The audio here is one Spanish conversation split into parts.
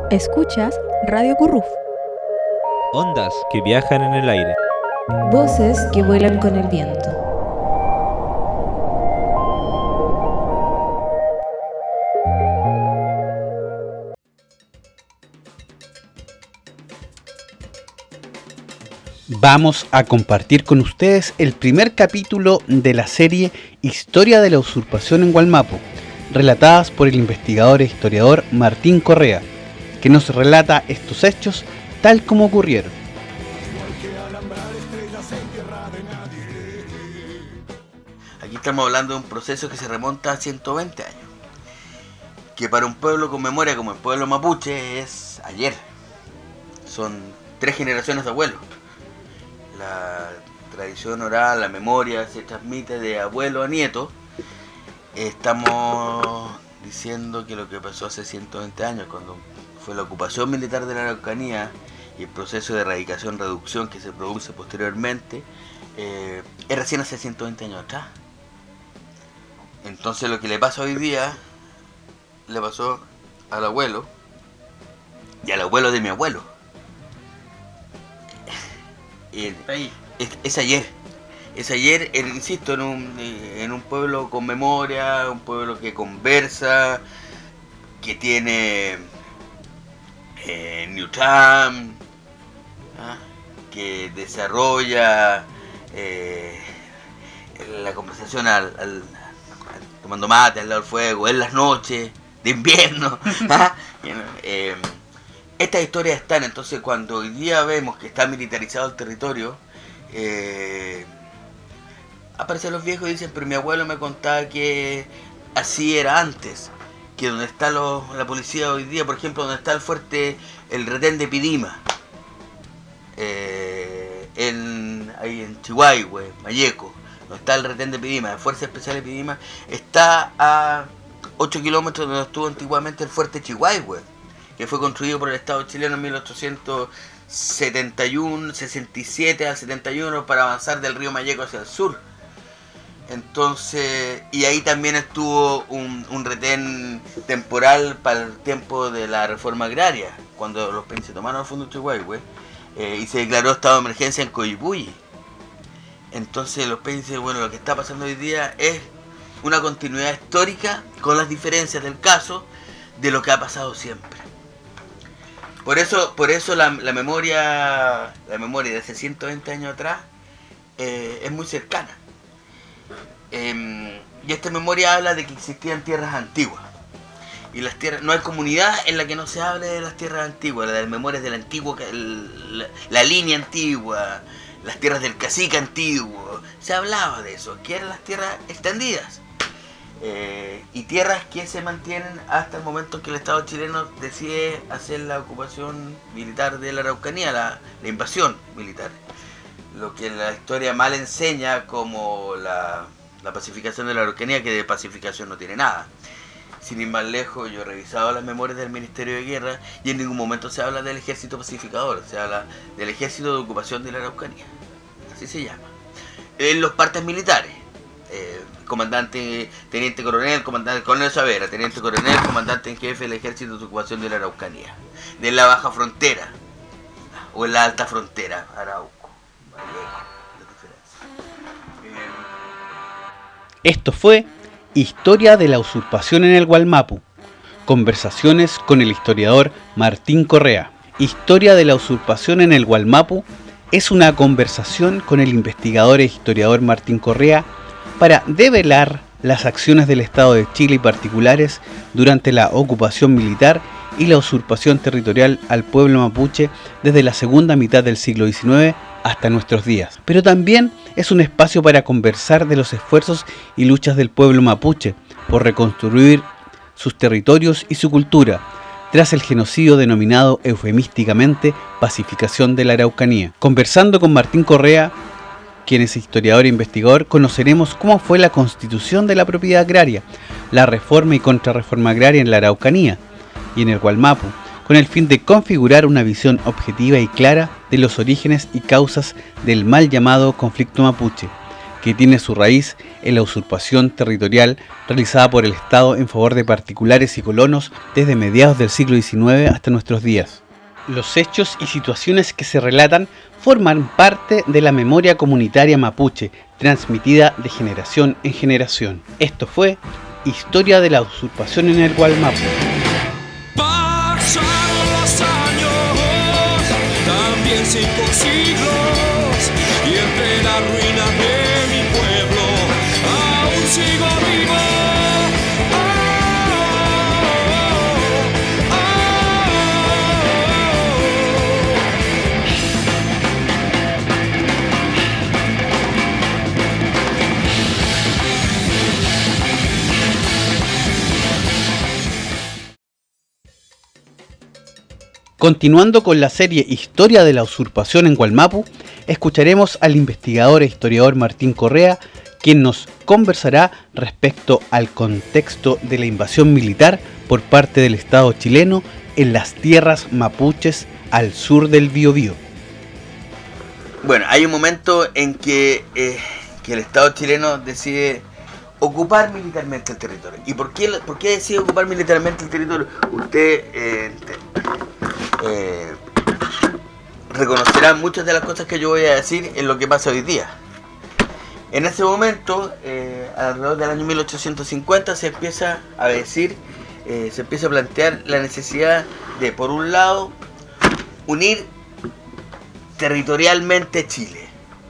Escuchas Radio Curruf. Ondas que viajan en el aire. Voces que vuelan con el viento. Vamos a compartir con ustedes el primer capítulo de la serie Historia de la usurpación en Wallmapu, relatadas por el investigador e historiador Martín Correa, que nos relata estos hechos tal como ocurrieron. Aquí estamos hablando de un proceso que se remonta a 120 años, que para un pueblo con memoria como el pueblo mapuche es ayer. Son 3 generaciones de abuelos. La tradición oral, la memoria se transmite de abuelo a nieto. Estamos diciendo que lo que pasó hace 120 años, cuando fue la ocupación militar de la Araucanía y el proceso de erradicación-reducción que se produce posteriormente, es recién hace 120 años atrás. Entonces lo que le pasa hoy día, le pasó al abuelo y al abuelo de mi abuelo. Es ayer, insisto, en un pueblo con memoria, un pueblo que conversa, que tiene Newtown, que desarrolla la conversación tomando mate al lado del fuego, en las noches de invierno. Estas historias están, entonces cuando hoy día vemos que está militarizado el territorio, aparecen los viejos y dicen, pero mi abuelo me contaba que así era antes, que donde está la policía hoy día, por ejemplo, donde está el fuerte, el retén de Pidima, ahí en Chihuahua, Mayeco, donde está el retén de Pidima, la Fuerza Especial de Pidima, está a 8 kilómetros de donde estuvo antiguamente el fuerte Chihuahua, que fue construido por el Estado chileno en 67 al 71 para avanzar del río Mayeco hacia el sur. Entonces, y ahí también estuvo un retén temporal para el tiempo de la reforma agraria, cuando los países tomaron el fondo Chihuahua, y se declaró estado de emergencia en Coyipulli. Entonces los países, bueno, lo que está pasando hoy día es una continuidad histórica con las diferencias del caso de lo que ha pasado siempre. Por eso la memoria de hace 120 años atrás es muy cercana. Y esta memoria habla de que existían tierras antiguas. Y las tierras, no hay comunidad en la que no se hable de las tierras antiguas, de las memorias del antiguo, la línea antigua, las tierras del cacique antiguo. Se hablaba de eso, que eran las tierras extendidas. Y tierras que se mantienen hasta el momento que el Estado chileno decide hacer la ocupación militar de la Araucanía, la invasión militar. Lo que la historia mal enseña como la pacificación de la Araucanía, que de pacificación no tiene nada. Sin ir más lejos, yo he revisado las memorias del Ministerio de Guerra y en ningún momento se habla del ejército pacificador, se habla del ejército de ocupación de la Araucanía, así se llama. En los partes militares. Comandante, teniente coronel, coronel Saavedra, teniente coronel, comandante en jefe del ejército de ocupación de la Araucanía, de la baja frontera o en la alta frontera, Arauco, Esto fue Historia de la usurpación en el Wallmapu, conversaciones con el historiador Martín Correa. Historia de la usurpación en el Wallmapu es una conversación con el investigador e historiador Martín Correa para develar las acciones del Estado de Chile y particulares durante la ocupación militar y la usurpación territorial al pueblo mapuche desde la segunda mitad del siglo XIX hasta nuestros días. Pero también es un espacio para conversar de los esfuerzos y luchas del pueblo mapuche por reconstruir sus territorios y su cultura tras el genocidio denominado eufemísticamente pacificación de la Araucanía. Conversando con Martín Correa, quien es historiador e investigador, conoceremos cómo fue la constitución de la propiedad agraria, la reforma y contrarreforma agraria en la Araucanía y en el Wallmapu, con el fin de configurar una visión objetiva y clara de los orígenes y causas del mal llamado conflicto mapuche, que tiene su raíz en la usurpación territorial realizada por el Estado en favor de particulares y colonos desde mediados del siglo XIX hasta nuestros días. Los hechos y situaciones que se relatan forman parte de la memoria comunitaria mapuche, transmitida de generación en generación. Esto fue Historia de la usurpación en el Gualmapu. Pasaron los años, también 5 siglos, y entre las ruinas de mi pueblo aún sigo vivo. Continuando con la serie Historia de la usurpación en Gualmapu, escucharemos al investigador e historiador Martín Correa, quien nos conversará respecto al contexto de la invasión militar por parte del Estado chileno en las tierras mapuches al sur del Biobío. Bueno, hay un momento en que el Estado chileno decide ocupar militarmente el territorio. ¿Y por qué decide ocupar militarmente el territorio? Usted reconocerá muchas de las cosas que yo voy a decir en lo que pasa hoy día. En ese momento, alrededor del año 1850, se empieza a decir, se empieza a plantear la necesidad de, por un lado, unir territorialmente Chile.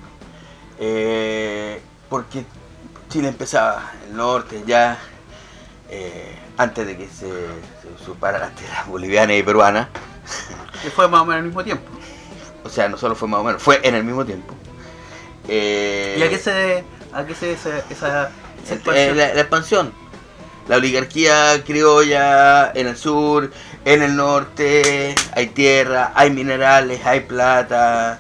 Porque Chile empezaba, el norte ya, antes de que se usurparan las tierras bolivianas y peruanas. Que fue más o menos al mismo tiempo. O sea, no solo fue más o menos, fue en el mismo tiempo. ¿Y a qué se debe esa expansión? La expansión. La oligarquía criolla en el sur, en el norte, hay tierra, hay minerales, hay plata.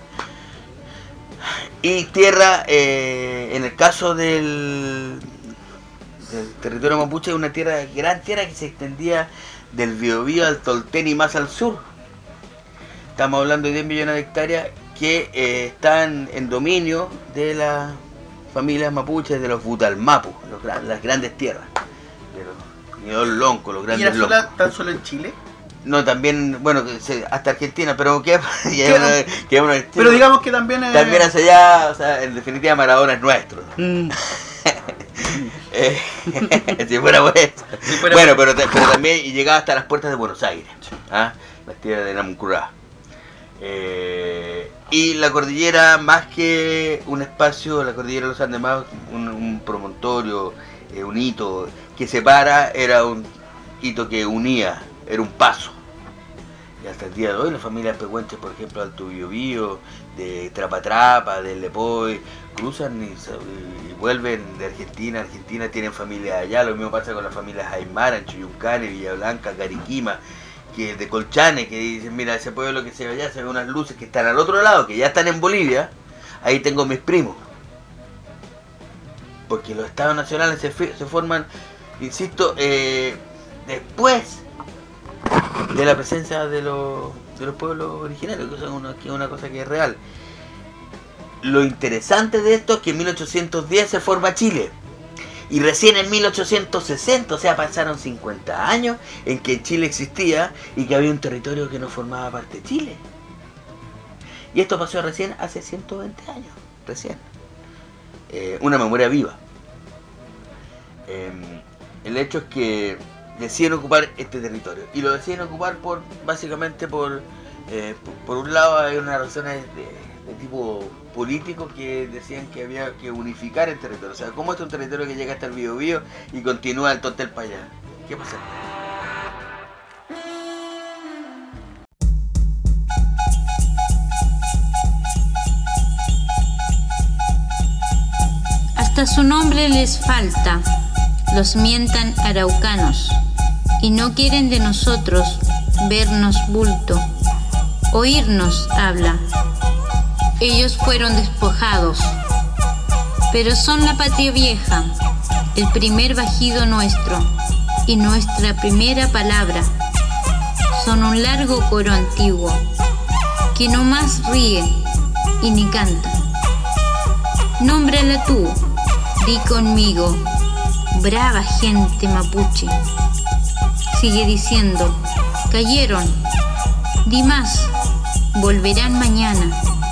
Y tierra, en el caso del territorio mapuche, es una gran tierra que se extendía del Biobío al Tolten y más al sur. Estamos hablando de 10 millones de hectáreas que están en dominio de las familias mapuches, de los Butalmapu, las grandes tierras, de los Niol-Lonco, los grandes loncos. ¿Y era tan solo en Chile? No, también, bueno, hasta Argentina, pero pero digamos que también también hacia allá, o sea, en definitiva Maradona es nuestro. Si fuera bueno, pero también llegaba hasta las puertas de Buenos Aires, las tierras de Namuncurá. Y la cordillera, más que un espacio, la cordillera de los Andes, más un promontorio, un hito que separa, era un hito que unía, era un paso. Y hasta el día de hoy las familias pehuenches, por ejemplo, de Alto Biobío, de Trapatrapa, del Lepoy, cruzan y vuelven de Argentina. Argentina tienen familias allá, lo mismo pasa con las familias Aymara, en Chuyuncane, Villa Blanca, Cariquima, que de Colchane, que dicen, mira, ese pueblo que se ve allá, se ven unas luces que están al otro lado, que ya están en Bolivia, ahí tengo mis primos. Porque los estados nacionales se forman, insisto, después de la presencia de los pueblos originarios, que es una cosa que es real. Lo interesante de esto es que en 1810 se forma Chile. Y recién en 1860, o sea, pasaron 50 años en que Chile existía y que había un territorio que no formaba parte de Chile. Y esto pasó recién hace 120 años, recién. Una memoria viva. El hecho es que deciden ocupar este territorio. Y lo deciden ocupar básicamente por un lado hay unas razones de tipo político que decían que había que unificar el territorio. O sea, ¿cómo es un territorio que llega hasta el Biobío y continúa el Totel para allá? ¿Qué pasa? Hasta su nombre les falta, los mientan araucanos, y no quieren de nosotros vernos bulto, oírnos habla. Ellos fueron despojados, pero son la patria vieja, el primer bajido nuestro y nuestra primera palabra. Son un largo coro antiguo que no más ríe y ni canta. Nómbrala tú, Di conmigo, brava gente mapuche. Sigue diciendo, cayeron. Di más, volverán mañana.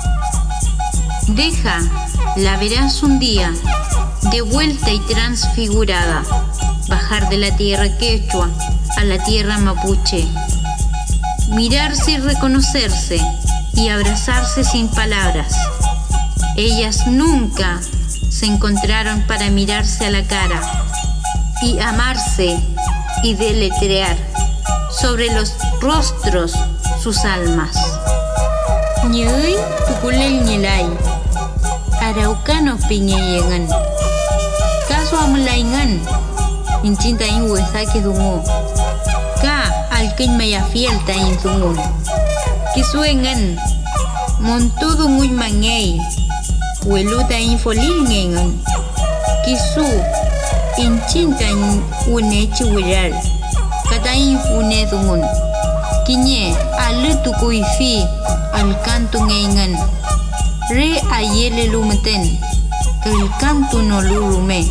Deja, la verás un día, de vuelta y transfigurada, bajar de la tierra quechua a la tierra mapuche. Mirarse y reconocerse y abrazarse sin palabras. Ellas nunca se encontraron para mirarse a la cara y amarse y deletrear sobre los rostros sus almas. Ñuy tukulel ñelay, araucano piñayengan, caso amlaingan, inchinta in huesaque dungo, ka alqueñ maya fielta in dungo, kisuengan, montudo muy mangay, hueluta in folilngengan, kisu, inchinta in unechi wiral, kata in fune dungun, kiñe alutu kuifi al canto ngengan, re ayele lumeten, el canto no lurume,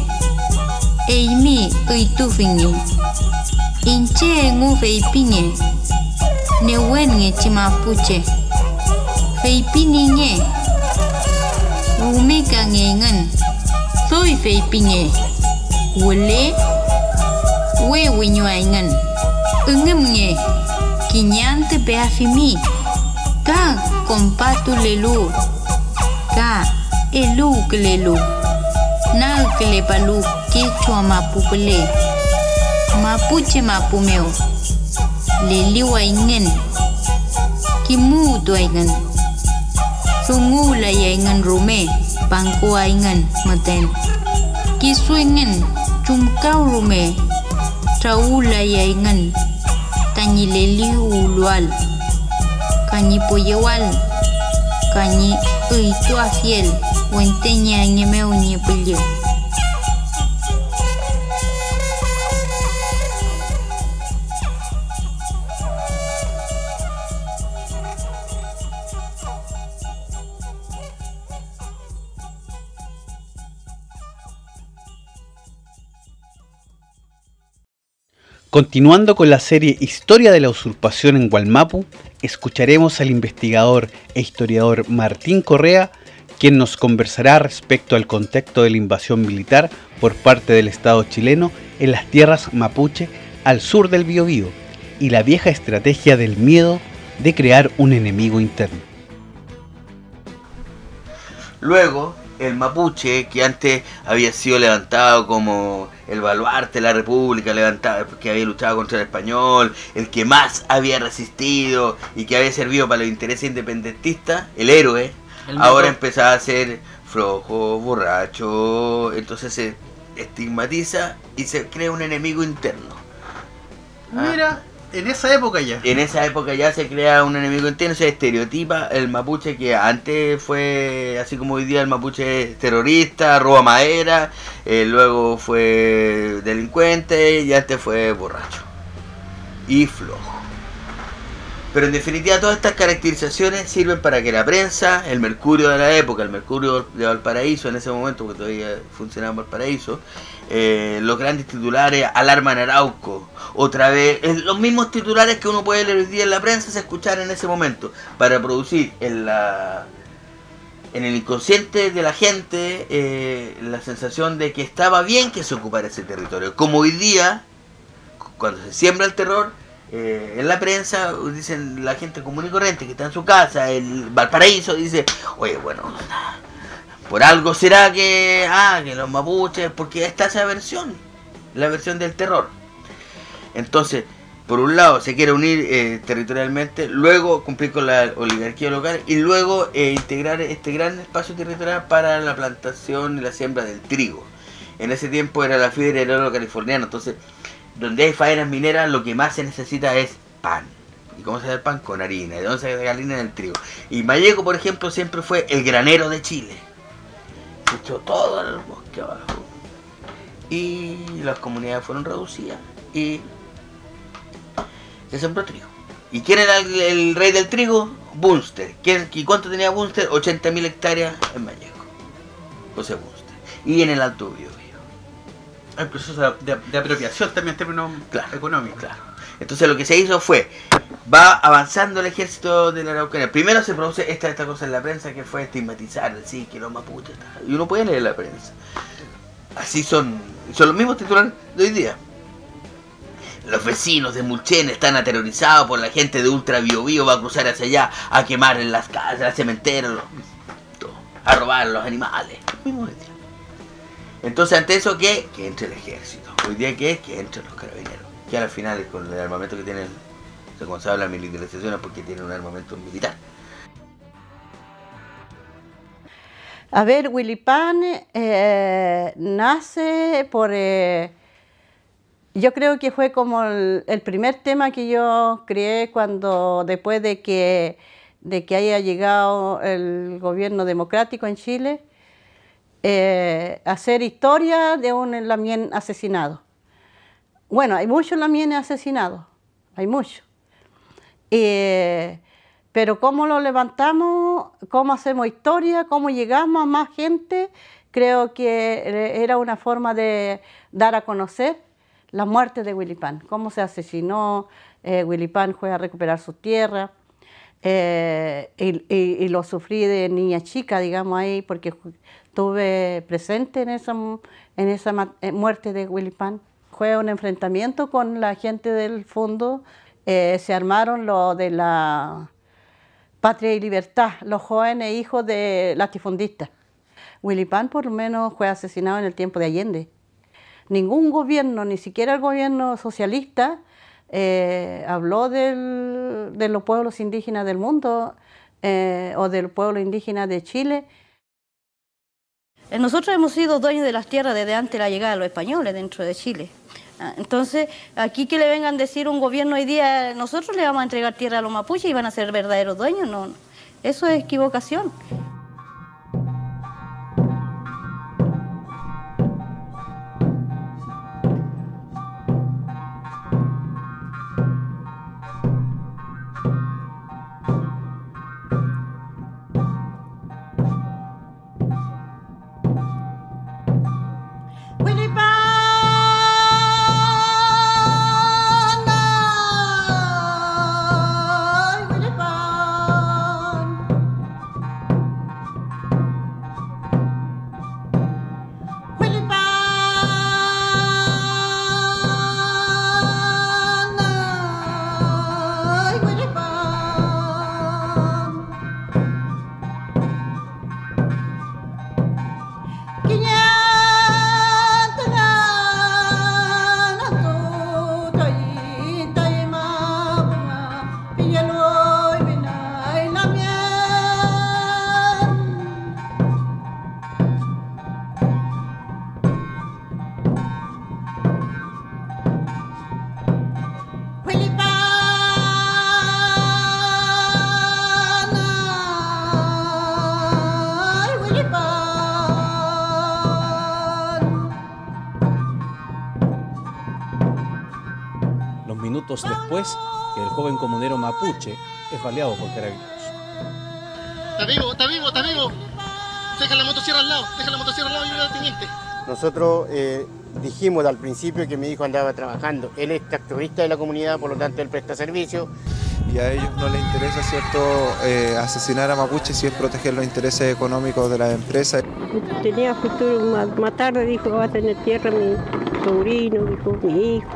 eimi uitufingi, inche ngu feipinge, newenge chimapuche, feipinge, rumeka ngengan, soy feipinge, wole, wewiñuaingan, ungemnge, kiñante peafimi, ka compatu lelu, ka elu klelu, na klepalu quechua mapupule, mapuche mapumeo, leliu aingen, kimutu aingen, sungula yaingen rume, panko aingen maten, kisuingen, chumkau rume, traula yaingen, tañi leliu ulual, cañi poyewal, cañi uitua fiel, huenteña ñemeu ñepulio. Continuando con la serie Historia de la usurpación en Wallmapu, escucharemos al investigador e historiador Martín Correa, quien nos conversará respecto al contexto de la invasión militar por parte del Estado chileno en las tierras mapuche al sur del Biobío y la vieja estrategia del miedo de crear un enemigo interno. Luego, el mapuche, que antes había sido levantado como el baluarte de la República, levantado, que había luchado contra el español, el que más había resistido y que había servido para los intereses independentistas, el héroe, ahora empezaba a ser flojo, borracho, entonces se estigmatiza y se crea un enemigo interno. Mira, en esa época ya. En esa época ya se crea un enemigo interno, se estereotipa el mapuche, que antes fue, así como hoy día el mapuche terrorista, roba madera, luego fue delincuente y antes fue borracho y flojo. Pero en definitiva todas estas caracterizaciones sirven para que la prensa, el Mercurio de la época, el Mercurio de Valparaíso en ese momento, porque todavía funcionaba en Valparaíso, los grandes titulares, alarma en Arauco, otra vez, los mismos titulares que uno puede leer hoy día en la prensa se escucharon en ese momento, para producir en el inconsciente de la gente la sensación de que estaba bien que se ocupara ese territorio. Como hoy día, cuando se siembra el terror, en la prensa dicen la gente común y corriente que está en su casa, el Valparaíso, dice, oye, bueno, por algo será que los mapuches, porque está esa versión, la versión del terror. Entonces, por un lado se quiere unir territorialmente, luego cumplir con la oligarquía local y luego integrar este gran espacio territorial para la plantación y la siembra del trigo. En ese tiempo era la fiebre del oro californiano, entonces donde hay faenas mineras lo que más se necesita es pan. ¿Y cómo se hace el pan? Con harina. ¿De dónde se hace la harina? En el trigo. Y Malleco, por ejemplo, siempre fue el granero de Chile. Se echó todo al bosque abajo. Y las comunidades fueron reducidas. Y se sembró trigo. ¿Y quién era el rey del trigo? Bunster. ¿Y cuánto tenía Bunster? 80.000 hectáreas en Malleco. José Bunster. y en el Alto Biobío. Hay proceso de apropiación también en términos económicos. Claro. Entonces lo que se hizo fue, va avanzando el ejército de la Araucanía. Primero se produce esta cosa en la prensa que fue estigmatizar, decir que los mapuches, y uno puede leer la prensa. Así son los mismos titulares de hoy día. Los vecinos de Mulchen están aterrorizados por la gente de Ultra Biobío, va a cruzar hacia allá a quemar en las casas, al cementerio, a robar los animales. Entonces ante eso, ¿qué? Que entre el ejército. Hoy día, ¿qué? Que entre los carabineros. Que al final, con el armamento que tienen, cuando se habla de militarización es porque tienen un armamento militar. A ver, Huilipán nace por... yo creo que fue como el primer tema que yo creé después de que haya llegado el gobierno democrático en Chile, hacer historia de un lamien asesinado. Bueno, hay muchos lamienes asesinados, hay muchos. Pero cómo lo levantamos, cómo hacemos historia, cómo llegamos a más gente, creo que era una forma de dar a conocer la muerte de Huilipán, cómo se asesinó. Huilipán fue a recuperar su tierra, y lo sufrí de niña chica, digamos ahí, porque estuve presente en esa muerte de Huilipán. Fue un enfrentamiento con la gente del fondo. Se armaron lo de la Patria y Libertad, los jóvenes hijos de latifundistas. Huilipán por lo menos fue asesinado en el tiempo de Allende. Ningún gobierno, ni siquiera el gobierno socialista, habló de los pueblos indígenas del mundo o del pueblo indígena de Chile. Nosotros hemos sido dueños de las tierras desde antes de la llegada de los españoles dentro de Chile. Entonces, aquí que le vengan a decir un gobierno hoy día, nosotros le vamos a entregar tierra a los mapuches y van a ser verdaderos dueños, no, eso es equivocación. Después que el joven comunero mapuche es baleado por carabineros. Está vivo. Deja la motosierra al lado y ayuda al teniente. Nosotros dijimos al principio que mi hijo andaba trabajando. Él es tractorista de la comunidad, por lo tanto él presta servicio. Y a ellos no les interesa, ¿cierto?, asesinar a mapuches si es proteger los intereses económicos de las empresas. Tenía futuro, más tarde dijo, va a tener tierra mi sobrino, dijo, mi hijo.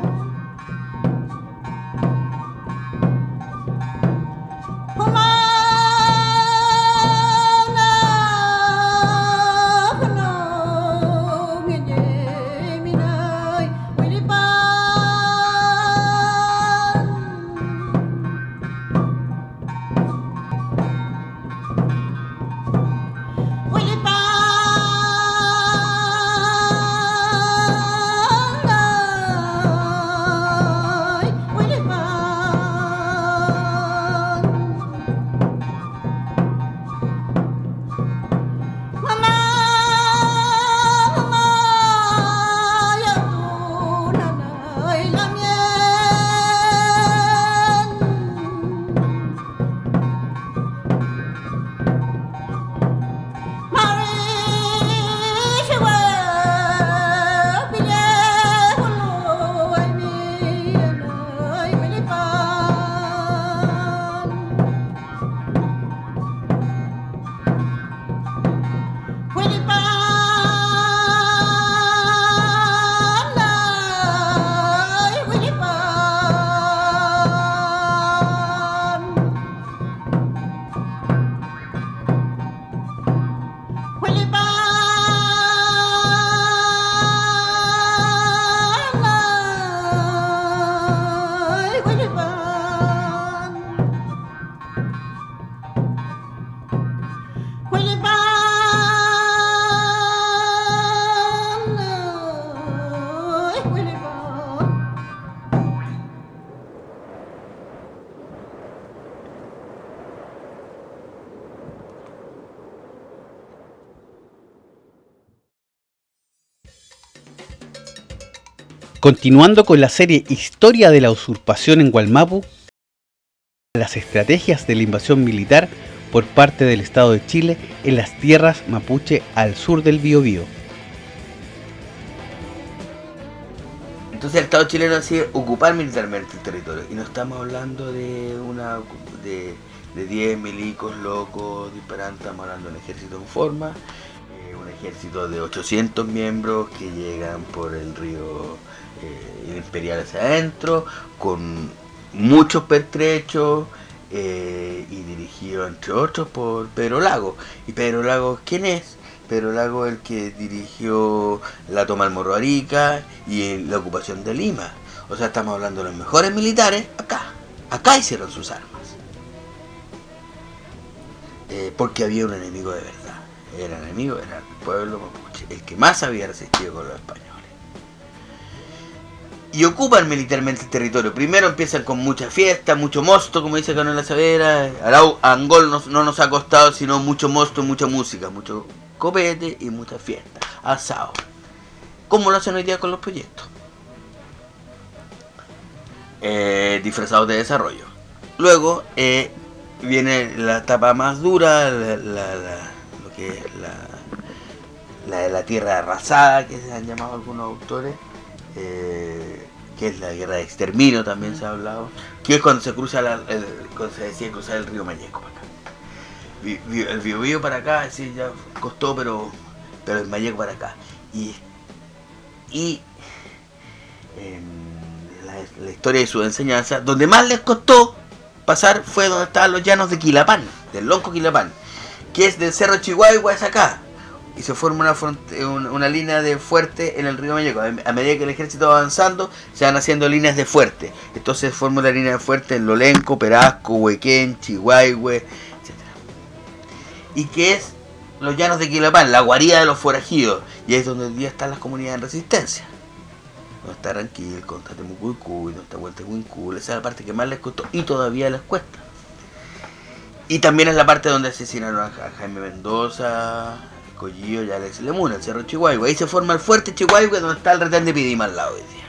Continuando con la serie Historia de la usurpación en Wallmapu, las estrategias de la invasión militar por parte del Estado de Chile en las tierras mapuche al sur del Biobío. Entonces el Estado chileno decide ocupar militarmente el territorio, y no estamos hablando de 10 milicos locos disparando, estamos hablando de un ejército en forma, un ejército de 800 miembros que llegan por el río Imperial hacia adentro, con muchos pertrechos, y dirigido entre otros por Pedro Lagos. ¿Y Pedro Lagos quién es? Pedro Lagos es el que dirigió la toma del Morro Arica y la ocupación de Lima. O sea, estamos hablando de los mejores militares acá hicieron sus armas, porque había un enemigo de verdad. El enemigo era el pueblo mapuche, el que más había resistido con los españoles. Y ocupan militarmente el territorio. Primero empiezan con mucha fiesta, mucho mosto, como dice Cano La Savera. Arau, Angol no nos ha costado sino mucho mosto, mucha música, mucho copete y mucha fiesta, asado. ¿Cómo lo hacen hoy día con los proyectos? Disfrazados de desarrollo. Luego viene la etapa más dura, lo que es la de la tierra arrasada, que se han llamado algunos autores. Que es la guerra de exterminio, también se ha hablado, que es cuando se cruza cuando se decía cruzar el río Mayeco para acá. El Biobío para acá, sí, ya costó, pero el Mayeco para acá. Y la historia de su enseñanza, donde más les costó pasar fue donde estaban los llanos de Quilapán, del Lonco Quilapán, que es del Cerro Chihuahua, es acá. Y se forma una línea de fuerte en el río Mayeco. A medida que el ejército va avanzando, se van haciendo líneas de fuerte. Entonces forma la línea de fuerte en Lolenco, Perasco, Huequén, Chihuahua, etc. Y que es los llanos de Quilapán, la guarida de los forajidos. Y es donde hoy día están las comunidades en resistencia. Donde está Ranquil, donde está Temucuicuy, donde está Hualtehuincul. Esa es la parte que más les costó y todavía les cuesta. Y también es la parte donde asesinaron a Jaime Mendoza, Collillo y Alex Lemuna, el Cerro Chihuahua. Ahí se forma el fuerte Chihuahua, donde está el retén de Pidima al lado hoy día.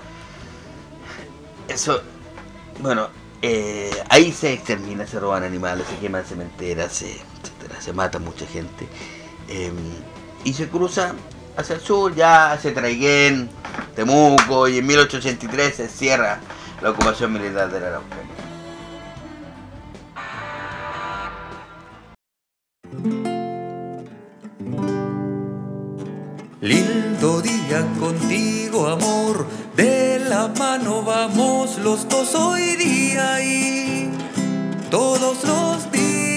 Eso, bueno, ahí se extermina, se roban animales, se queman cementeras, etcétera, se mata mucha gente. Y se cruza hacia el sur, ya hacia Traiguén, Temuco, y en 1883 se cierra la ocupación militar de la Araucanía. Lindo día contigo, amor, de la mano vamos los dos hoy día y todos los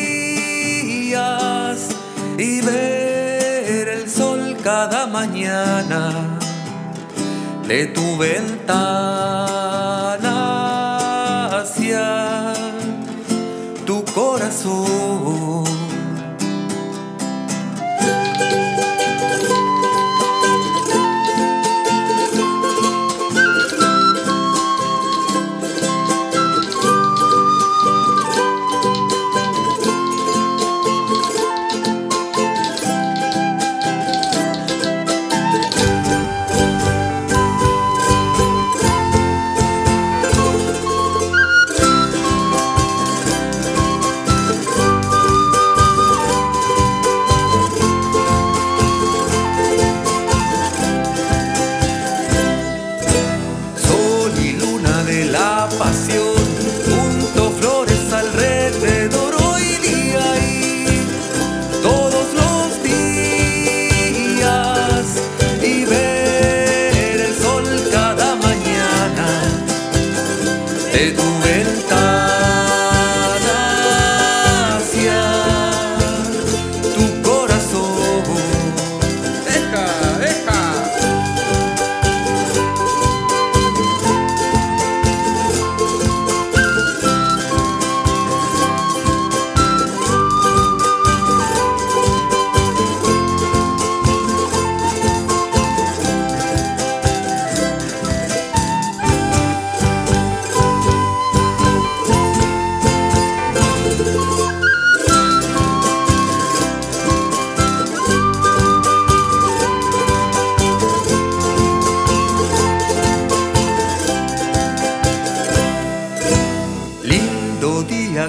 días, y ver el sol cada mañana de tu ventana hacia tu corazón.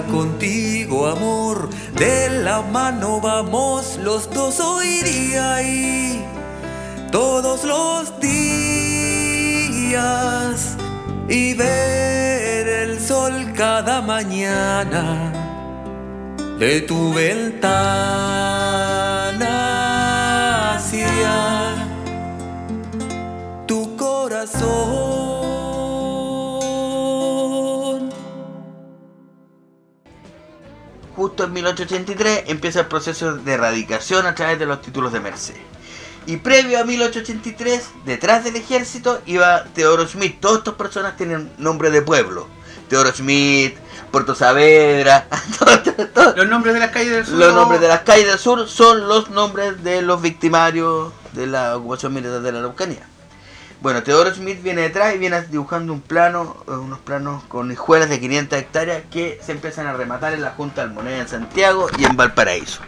sea contigo, amor, de la mano vamos los dos hoy día y todos los días, y ver el sol cada mañana de tu ventana hacia tu corazón. Justo en 1883 empieza el proceso de erradicación a través de los títulos de merced. Y previo a 1883, detrás del ejército iba Teodoro Schmidt. Todas estas personas tienen nombre de pueblo. Teodoro Schmidt, Puerto Saavedra, Los nombres de las calles del sur. Los nombres de las calles del sur son los nombres de los victimarios de la ocupación militar de la Araucanía. Bueno, Teodoro Schmidt viene detrás y viene dibujando unos planos con hijuelas de 500 hectáreas que se empiezan a rematar en la Junta de Almoneda en Santiago y en Valparaíso.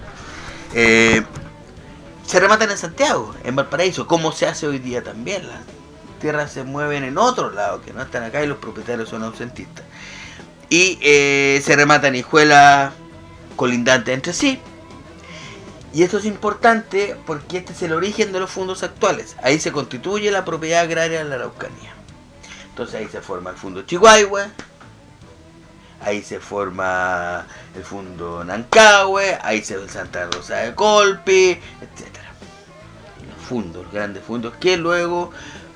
Se rematan en Santiago, en Valparaíso, como se hace hoy día también. Las tierras se mueven en otro lado, que no están acá, y los propietarios son ausentistas. Y se rematan hijuelas colindantes entre sí. Y esto es importante porque este es el origen de los fondos actuales. Ahí se constituye la propiedad agraria de la Araucanía. Entonces ahí se forma el Fundo Chihuahua, ahí se forma el Fundo Nancahue, ahí se ve Santa Rosa de Colpi, etc. Los grandes fondos que luego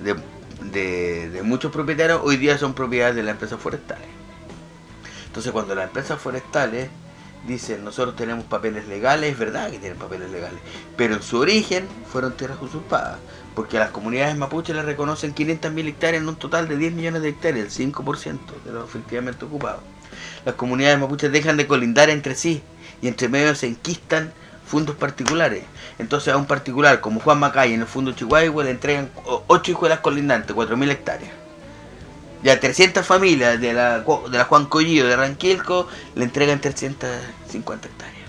de muchos propietarios hoy día son propiedades de las empresas forestales. Entonces cuando las empresas forestales dicen nosotros tenemos papeles legales, es verdad que tienen papeles legales, pero en su origen fueron tierras usurpadas, porque a las comunidades mapuches les reconocen 500.000 hectáreas en un total de 10 millones de hectáreas, el 5% de los efectivamente ocupados. Las comunidades mapuches dejan de colindar entre sí y entre medio se enquistan fundos particulares. Entonces a un particular como Juan Macay en el Fundo Chihuahua le entregan 8 hijuelas colindantes, 4.000 hectáreas. Ya 300 familias de la Juan Collillo de Ranquilco le entregan 350 hectáreas.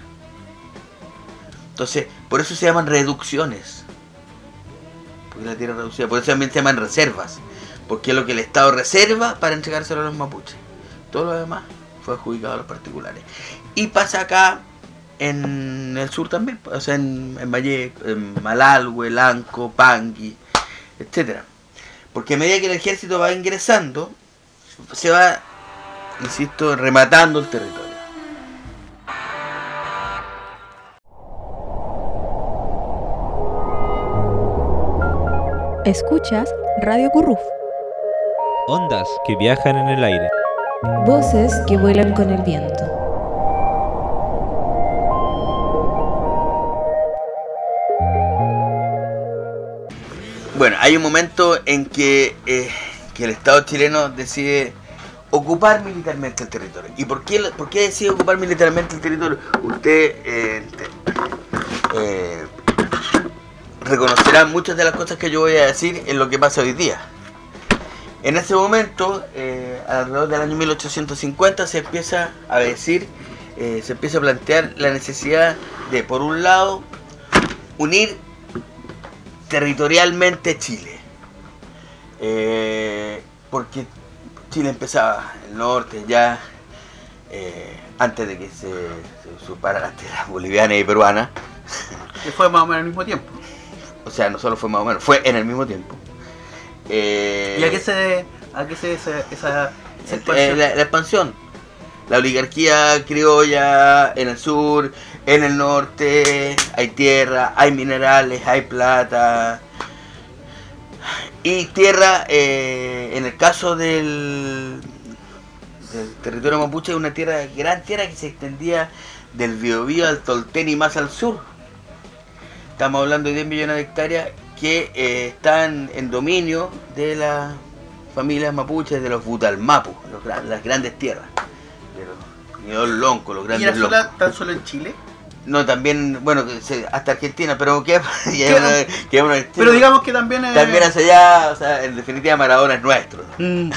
Entonces, por eso se llaman reducciones. Porque la tierra reducida. Por eso también se llaman reservas. Porque es lo que el Estado reserva para entregárselo a los mapuches. Todo lo demás fue adjudicado a los particulares. Y pasa acá en el sur también. O sea, en Valle, en Malalhue, Lanco, Pangui, etcétera. Porque a medida que el ejército va ingresando, se va, insisto, rematando el territorio. Escuchas Radio Curruf. Ondas que viajan en el aire. Voces que vuelan con el viento. Bueno, hay un momento en que el Estado chileno decide ocupar militarmente el territorio. ¿Y por qué decide ocupar militarmente el territorio? Usted reconocerá muchas de las cosas que yo voy a decir en lo que pasa hoy día. En ese momento, alrededor del año 1850, se empieza a decir, se empieza a plantear la necesidad de, por un lado, unir territorialmente Chile, porque Chile empezaba el norte ya antes de que se usurparan las tierras bolivianas y peruanas, que fue más o menos al mismo tiempo. O sea, no solo fue más o menos, fue en el mismo tiempo. ¿Y a qué se debe esa expansión? La expansión, la oligarquía criolla en el sur. En el norte hay tierra, hay minerales, hay plata. Y tierra, en el caso del territorio mapuche, es una gran tierra que se extendía del Biobío al Tolten y más al sur. Estamos hablando de 10 millones de hectáreas que están en dominio de las familias mapuches, de los Butalmapu, las grandes tierras. De los loncos, los grandes loncos. ¿Y tan solo en Chile? No, también, bueno, hasta Argentina, pero pero digamos que también también hacia allá, o sea, en definitiva Maradona es nuestro, ¿no?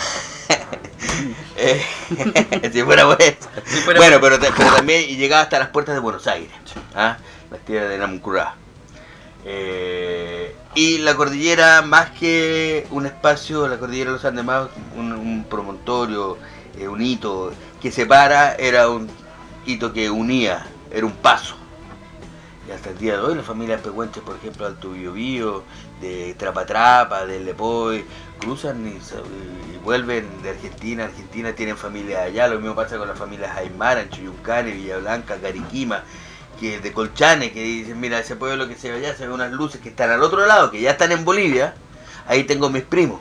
Si fuera bueno, pero también llegaba hasta las puertas de Buenos Aires, ¿ah? Las tierras de Namuncurá. Y la cordillera, más que un espacio, la cordillera de los Andes, más un promontorio, un hito que separa, era un hito que unía, era un paso. Y hasta el día de hoy las familias pehuenches, por ejemplo, Alto Biobío, de Trapatrapa, del Lepoy, cruzan y vuelven de Argentina. Argentina tienen familias allá, lo mismo pasa con las familias Aymara, en Chuyuncane, Villa Blanca, Cariquima, que de Colchane, que dicen, mira, ese pueblo que se ve allá, se ve unas luces que están al otro lado, que ya están en Bolivia, ahí tengo mis primos.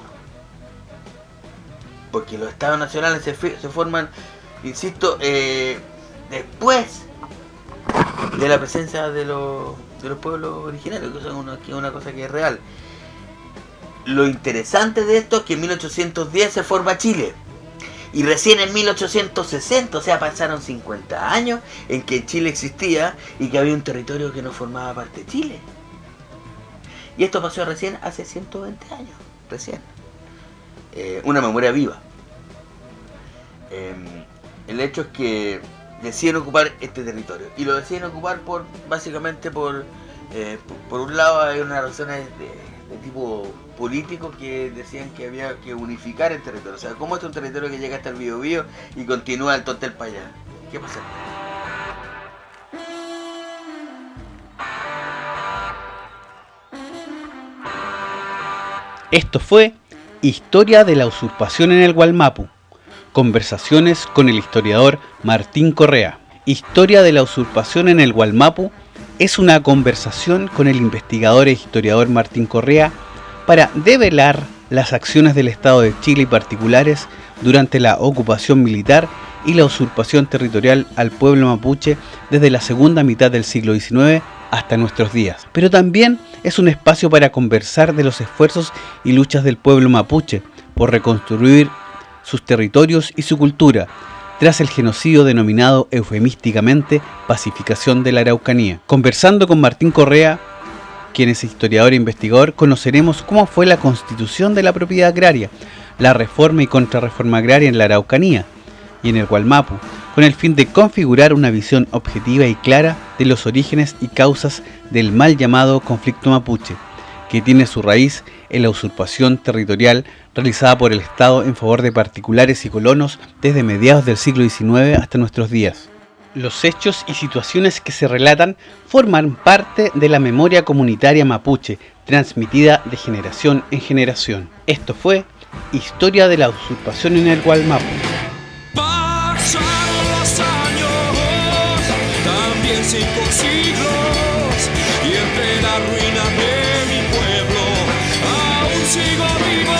Porque los estados nacionales se forman, insisto, después de la presencia de los pueblos originarios, que es una cosa que es real. Lo interesante de esto es que en 1810 se forma Chile. Y recién en 1860, o sea, pasaron 50 años en que Chile existía y que había un territorio que no formaba parte de Chile. Y esto pasó recién hace 120 años, recién. Una memoria viva. El hecho es que deciden ocupar este territorio. Y lo deciden ocupar básicamente por un lado hay unas razones de tipo político que decían que había que unificar el territorio. O sea, ¿cómo es un territorio que llega hasta el Biobío y continúa el Tontel para allá? ¿Qué pasa? Esto fue Historia de la usurpación en el Gualmapu. Conversaciones con el historiador Martín Correa. Historia de la usurpación en el Gualmapu es una conversación con el investigador e historiador Martín Correa para develar las acciones del Estado de Chile y particulares durante la ocupación militar y la usurpación territorial al pueblo mapuche desde la segunda mitad del siglo XIX hasta nuestros días. Pero también es un espacio para conversar de los esfuerzos y luchas del pueblo mapuche por reconstruir sus territorios y su cultura tras el genocidio denominado eufemísticamente Pacificación de la Araucanía. Conversando con Martín Correa, quien es historiador e investigador, conoceremos cómo fue la constitución de la propiedad agraria, la reforma y contrarreforma agraria en la Araucanía y en el Gualmapu, con el fin de configurar una visión objetiva y clara de los orígenes y causas del mal llamado conflicto mapuche, que tiene su raíz en la usurpación territorial realizada por el Estado en favor de particulares y colonos desde mediados del siglo XIX hasta nuestros días. Los hechos y situaciones que se relatan forman parte de la memoria comunitaria mapuche, transmitida de generación en generación. Esto fue Historia de la usurpación en el Gualmapu. Pasaron los años, también 5 siglos, y entre las ruinas de mi pueblo aún sigo vivo.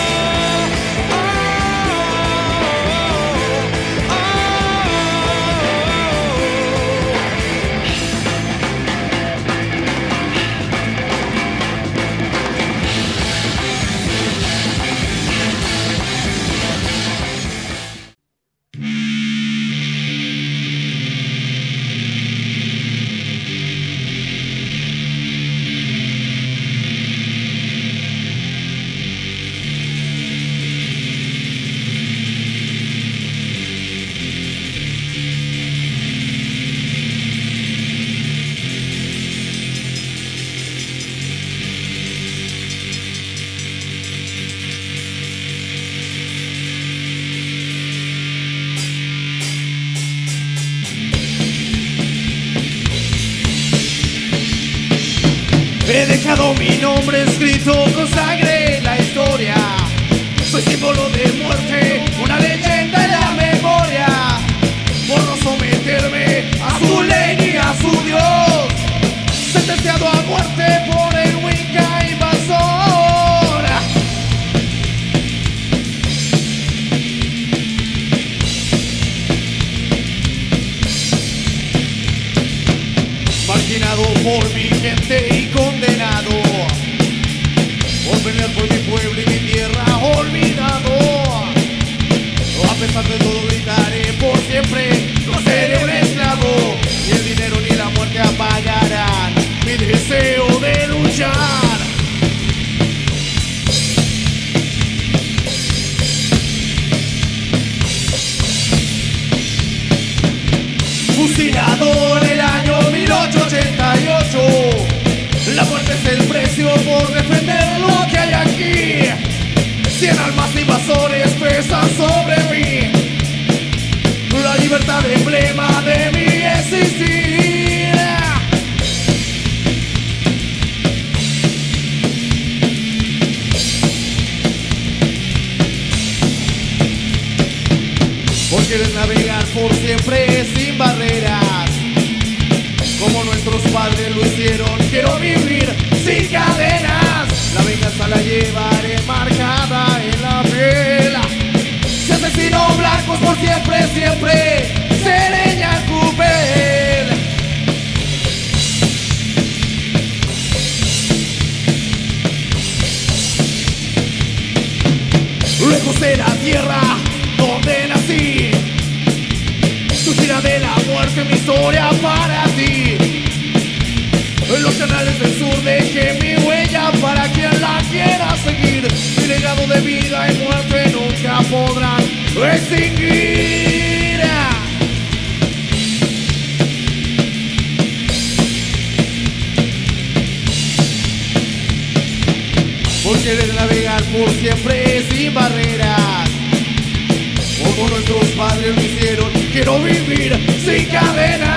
He dejado mi nombre escrito con sangre en la historia. Soy símbolo de muerte, una leyenda en la memoria. Por no someterme a su ley ni a su Dios, sentenciado a muerte por el Winca invasor. Marginado por mi gente y condenado por vender muero por defender lo que hay aquí. 100 almas invasores pesan sobre mí. La libertad emblema de mi existir. Hoy quieres navegar por siempre sin barreras, como nuestros padres lo hicieron. Quiero vivir sin cadenas. La venganza la llevaré marcada en la piel. Si asesino blancos por siempre, siempre seré Yacubel. Lejos de la tierra donde nací, tu gira de la muerte, mi historia para ti. En los canales del sur dejé mi huella para quien la quiera seguir. Mi legado de vida y muerte nunca podrán extinguir. Por querer navegar por siempre sin barreras, como nuestros padres lo hicieron. Quiero vivir sin cadenas.